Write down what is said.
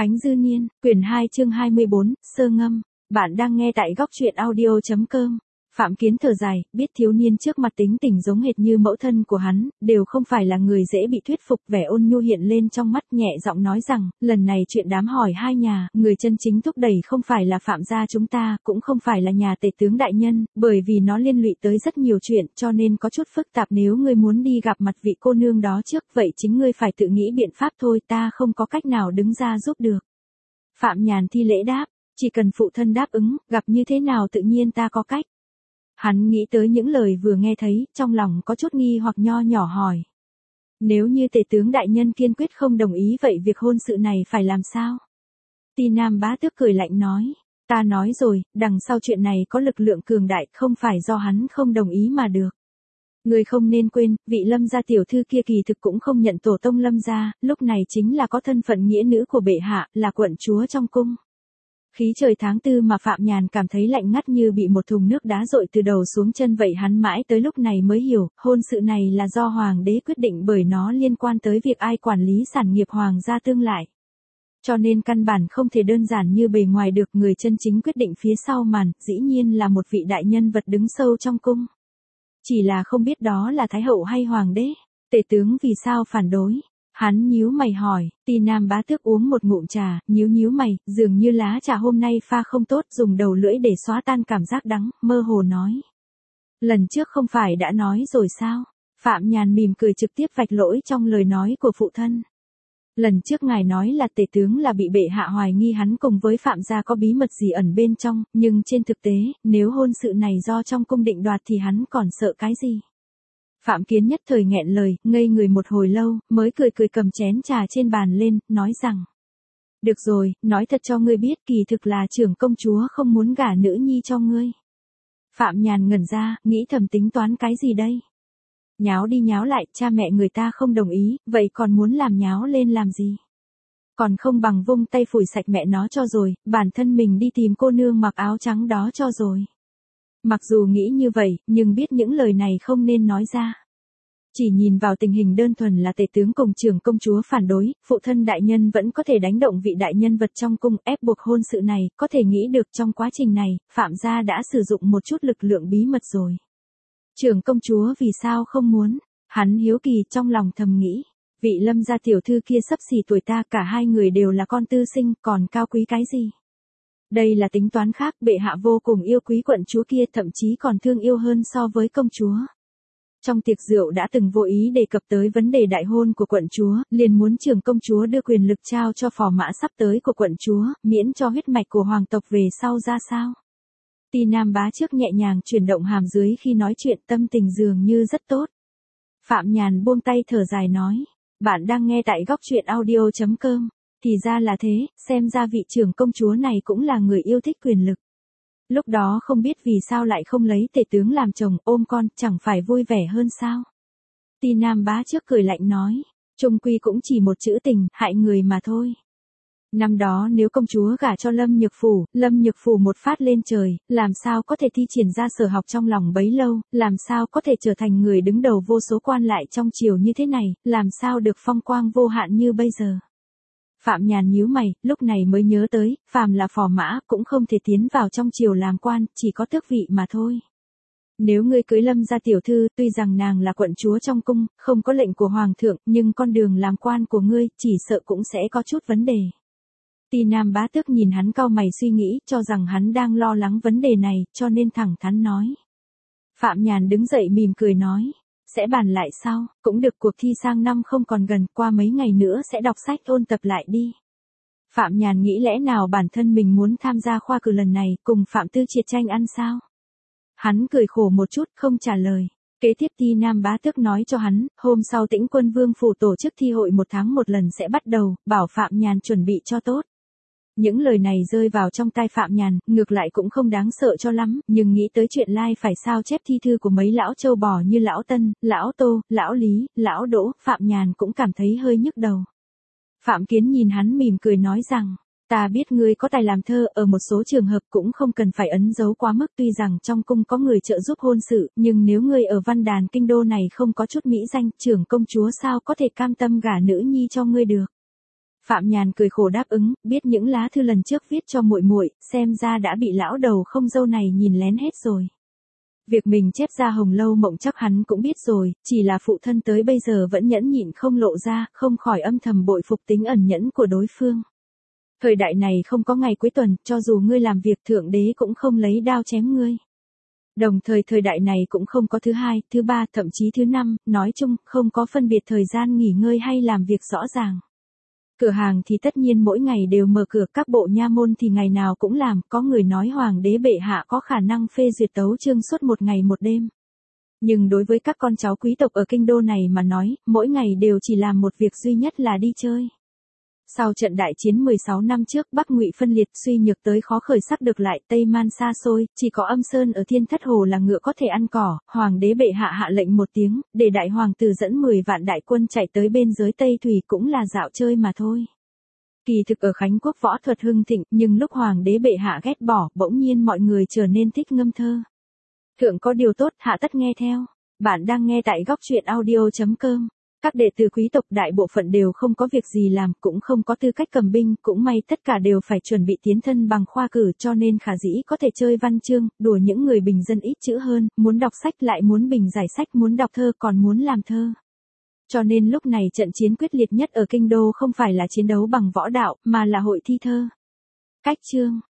Khánh Dư Niên, quyển 2 chương 24, sơ ngâm. Bạn đang nghe tại góc truyện audio.com. Phạm Kiến thở dài, biết thiếu niên trước mặt tính tình giống hệt như mẫu thân của hắn, đều không phải là người dễ bị thuyết phục. Vẻ ôn nhu hiện lên trong mắt, nhẹ giọng nói rằng, lần này chuyện đám hỏi hai nhà, người chân chính thúc đẩy không phải là Phạm gia chúng ta, cũng không phải là nhà tể tướng đại nhân, bởi vì nó liên lụy tới rất nhiều chuyện, cho nên có chút phức tạp. Nếu ngươi muốn đi gặp mặt vị cô nương đó trước, vậy chính ngươi phải tự nghĩ biện pháp thôi, ta không có cách nào đứng ra giúp được. Phạm Nhàn thi lễ đáp, chỉ cần phụ thân đáp ứng, gặp như thế nào tự nhiên ta có cách. Hắn nghĩ tới những lời vừa nghe thấy, trong lòng có chút nghi hoặc nho nhỏ hỏi. Nếu như tể tướng đại nhân kiên quyết không đồng ý, vậy việc hôn sự này phải làm sao? Ti Nam Bá Tước cười lạnh nói, ta nói rồi, đằng sau chuyện này có lực lượng cường đại, không phải do hắn không đồng ý mà được. Người không nên quên, vị Lâm gia tiểu thư kia kỳ thực cũng không nhận tổ tông Lâm gia, lúc này chính là có thân phận nghĩa nữ của bệ hạ, là quận chúa trong cung. Khí trời tháng 4 mà Phạm Nhàn cảm thấy lạnh ngắt như bị một thùng nước đá dội từ đầu xuống chân vậy. Hắn mãi tới lúc này mới hiểu, hôn sự này là do hoàng đế quyết định, bởi nó liên quan tới việc ai quản lý sản nghiệp hoàng gia tương lai. Cho nên căn bản không thể đơn giản như bề ngoài được. Người chân chính quyết định phía sau màn, dĩ nhiên là một vị đại nhân vật đứng sâu trong cung. Chỉ là không biết đó là thái hậu hay hoàng đế. Tể tướng vì sao phản đối? Hắn nhíu mày hỏi. Ti Nam Bá Tước uống một ngụm trà, nhíu mày, dường như lá trà hôm nay pha không tốt, dùng đầu lưỡi để xóa tan cảm giác đắng, mơ hồ nói. Lần trước không phải đã nói rồi sao? Phạm Nhàn mỉm cười trực tiếp vạch lỗi trong lời nói của phụ thân. Lần trước ngài nói là tể tướng là bị bệ hạ hoài nghi hắn cùng với Phạm gia có bí mật gì ẩn bên trong, nhưng trên thực tế, nếu hôn sự này do trong cung định đoạt thì hắn còn sợ cái gì? Phạm Kiến nhất thời nghẹn lời, ngây người một hồi lâu, mới cười cầm chén trà trên bàn lên, nói rằng. Được rồi, nói thật cho ngươi biết, kỳ thực là trưởng công chúa không muốn gả nữ nhi cho ngươi. Phạm Nhàn ngẩn ra, nghĩ thầm tính toán cái gì đây? Nháo đi nháo lại, cha mẹ người ta không đồng ý, vậy còn muốn làm nháo lên làm gì? Còn không bằng vung tay phủi sạch mẹ nó cho rồi, bản thân mình đi tìm cô nương mặc áo trắng đó cho rồi. Mặc dù nghĩ như vậy, nhưng biết những lời này không nên nói ra. Chỉ nhìn vào tình hình đơn thuần là tể tướng cùng trưởng công chúa phản đối, phụ thân đại nhân vẫn có thể đánh động vị đại nhân vật trong cung ép buộc hôn sự này, có thể nghĩ được trong quá trình này, Phạm gia đã sử dụng một chút lực lượng bí mật rồi. Trưởng công chúa vì sao không muốn? Hắn hiếu kỳ trong lòng thầm nghĩ. Vị Lâm gia tiểu thư kia xấp xỉ tuổi ta, cả hai người đều là con tư sinh, còn cao quý cái gì? Đây là tính toán khác, bệ hạ vô cùng yêu quý quận chúa kia, thậm chí còn thương yêu hơn so với công chúa. Trong tiệc rượu đã từng vô ý đề cập tới vấn đề đại hôn của quận chúa, liền muốn trưởng công chúa đưa quyền lực trao cho phò mã sắp tới của quận chúa, miễn cho huyết mạch của hoàng tộc về sau ra sao. Ti Nam Bá Tước nhẹ nhàng chuyển động hàm dưới khi nói chuyện, tâm tình dường như rất tốt. Phạm Nhàn buông tay thở dài nói, bạn đang nghe tại góc truyện audio.com. Thì ra là thế, xem ra vị trưởng công chúa này cũng là người yêu thích quyền lực. Lúc đó không biết vì sao lại không lấy tể tướng làm chồng, ôm con, chẳng phải vui vẻ hơn sao? Ti Nam Bá Tước cười lạnh nói, chung quy cũng chỉ một chữ tình, hại người mà thôi. Năm đó nếu công chúa gả cho Lâm Nhược Phủ một phát lên trời, làm sao có thể thi triển ra sở học trong lòng bấy lâu, làm sao có thể trở thành người đứng đầu vô số quan lại trong triều như thế này, làm sao được phong quang vô hạn như bây giờ. Phạm Nhàn nhíu mày, lúc này mới nhớ tới, phàm là phò mã cũng không thể tiến vào trong triều làm quan, chỉ có tước vị mà thôi. Nếu ngươi cưới Lâm gia tiểu thư, tuy rằng nàng là quận chúa trong cung, không có lệnh của hoàng thượng, nhưng con đường làm quan của ngươi, chỉ sợ cũng sẽ có chút vấn đề. Ti Nam Bá Tước nhìn hắn cau mày suy nghĩ, cho rằng hắn đang lo lắng vấn đề này, cho nên thẳng thắn nói. Phạm Nhàn đứng dậy mỉm cười nói. Sẽ bàn lại sau, cũng được, cuộc thi sang năm không còn gần, qua mấy ngày nữa sẽ đọc sách ôn tập lại đi. Phạm Nhàn nghĩ lẽ nào bản thân mình muốn tham gia khoa cử lần này, cùng Phạm Tư Triệt tranh ăn sao? Hắn cười khổ một chút, không trả lời. Kế tiếp Ti Nam Bá Tước nói cho hắn, hôm sau Tĩnh Quân Vương phủ tổ chức thi hội 1 tháng 1 lần sẽ bắt đầu, bảo Phạm Nhàn chuẩn bị cho tốt. Những lời này rơi vào trong tai Phạm Nhàn, ngược lại cũng không đáng sợ cho lắm, nhưng nghĩ tới chuyện lai phải sao chép thi thư của mấy lão châu bò như lão Tân, lão Tô, lão Lý, lão Đỗ, Phạm Nhàn cũng cảm thấy hơi nhức đầu. Phạm Kiến nhìn hắn mỉm cười nói rằng, ta biết ngươi có tài làm thơ, ở một số trường hợp cũng không cần phải ấn dấu quá mức, tuy rằng trong cung có người trợ giúp hôn sự, nhưng nếu ngươi ở văn đàn kinh đô này không có chút mỹ danh, trưởng công chúa sao có thể cam tâm gả nữ nhi cho ngươi được. Phạm Nhàn cười khổ đáp ứng, biết những lá thư lần trước viết cho muội muội, xem ra đã bị lão đầu không dâu này nhìn lén hết rồi. Việc mình chép ra Hồng Lâu Mộng chắc hắn cũng biết rồi, chỉ là phụ thân tới bây giờ vẫn nhẫn nhịn không lộ ra, không khỏi âm thầm bội phục tính ẩn nhẫn của đối phương. Thời đại này không có ngày cuối tuần, cho dù ngươi làm việc thượng đế cũng không lấy đao chém ngươi. Đồng thời thời đại này cũng không có thứ hai, thứ ba, thậm chí thứ năm, nói chung, không có phân biệt thời gian nghỉ ngơi hay làm việc rõ ràng. Cửa hàng thì tất nhiên mỗi ngày đều mở cửa, các bộ nha môn thì ngày nào cũng làm, có người nói hoàng đế bệ hạ có khả năng phê duyệt tấu chương suốt một ngày một đêm. Nhưng đối với các con cháu quý tộc ở kinh đô này mà nói, mỗi ngày đều chỉ làm một việc duy nhất là đi chơi. Sau trận đại chiến 16 năm trước, Bắc Ngụy phân liệt, suy nhược tới khó khởi sắc được lại, Tây Man xa xôi, chỉ có Âm Sơn ở Thiên Thất Hồ là ngựa có thể ăn cỏ, hoàng đế bệ hạ hạ lệnh một tiếng, để đại hoàng tử dẫn 10 vạn đại quân chạy tới bên giới Tây Thủy cũng là dạo chơi mà thôi. Kỳ thực ở Khánh Quốc võ thuật hưng thịnh, nhưng lúc hoàng đế bệ hạ ghét bỏ, bỗng nhiên mọi người trở nên thích ngâm thơ. Thượng có điều tốt, hạ tất nghe theo. Bạn đang nghe tại góc truyện audio.com. Các đệ tử quý tộc đại bộ phận đều không có việc gì làm, cũng không có tư cách cầm binh, cũng may tất cả đều phải chuẩn bị tiến thân bằng khoa cử, cho nên khả dĩ có thể chơi văn chương, đùa những người bình dân ít chữ hơn, muốn đọc sách lại muốn bình giải sách, muốn đọc thơ còn muốn làm thơ. Cho nên lúc này trận chiến quyết liệt nhất ở kinh đô không phải là chiến đấu bằng võ đạo, mà là hội thi thơ. Cách chương